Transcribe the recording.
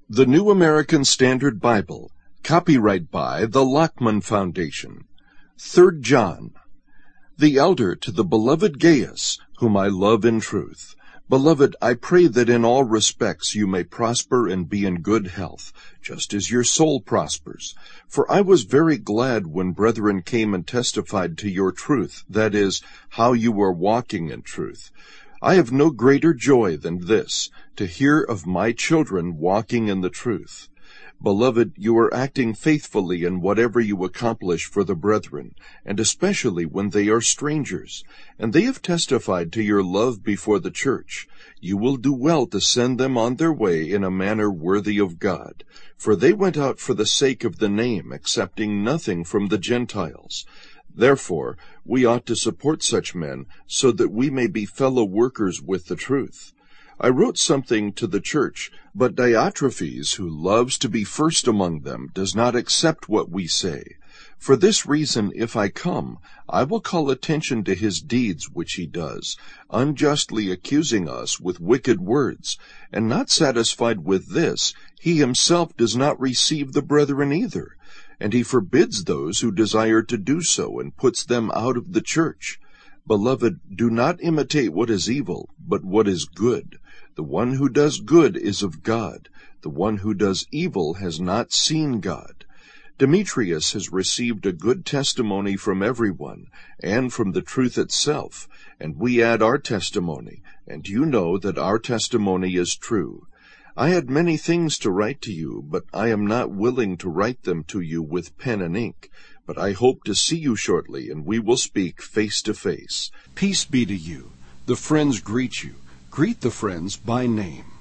The New American Standard Bible, copyright by the Lockman Foundation. 3 John. The elder to the beloved Gaius, whom I love in truth. Beloved, I pray that in all respects you may prosper and be in good health, just as your soul prospers. For I was very glad when brethren came and testified to your truth, that is, how you are walking in truth. I have no greater joy than this, to hear of my children walking in the truth. Beloved, you are acting faithfully in whatever you accomplish for the brethren, and especially when they are strangers, and they have testified to your love before the church. You will do well to send them on their way in a manner worthy of God, for they went out for the sake of the name, accepting nothing from the Gentiles. Therefore, we ought to support such men, so that we may be fellow workers with the truth. I wrote something to the church, but Diotrephes, who loves to be first among them, does not accept what we say. For this reason, if I come, I will call attention to his deeds which he does, unjustly accusing us with wicked words. And not satisfied with this, he himself does not receive the brethren either. And he forbids those who desire to do so, and puts them out of the church. Beloved, do not imitate what is evil, but what is good. The one who does good is of God. The one who does evil has not seen God. Demetrius has received a good testimony from everyone, and from the truth itself, and we add our testimony, and you know that our testimony is true. I had many things to write to you, but I am not willing to write them to you with pen and ink. But I hope to see you shortly, and we will speak face to face. Peace be to you. The friends greet you. Greet the friends by name.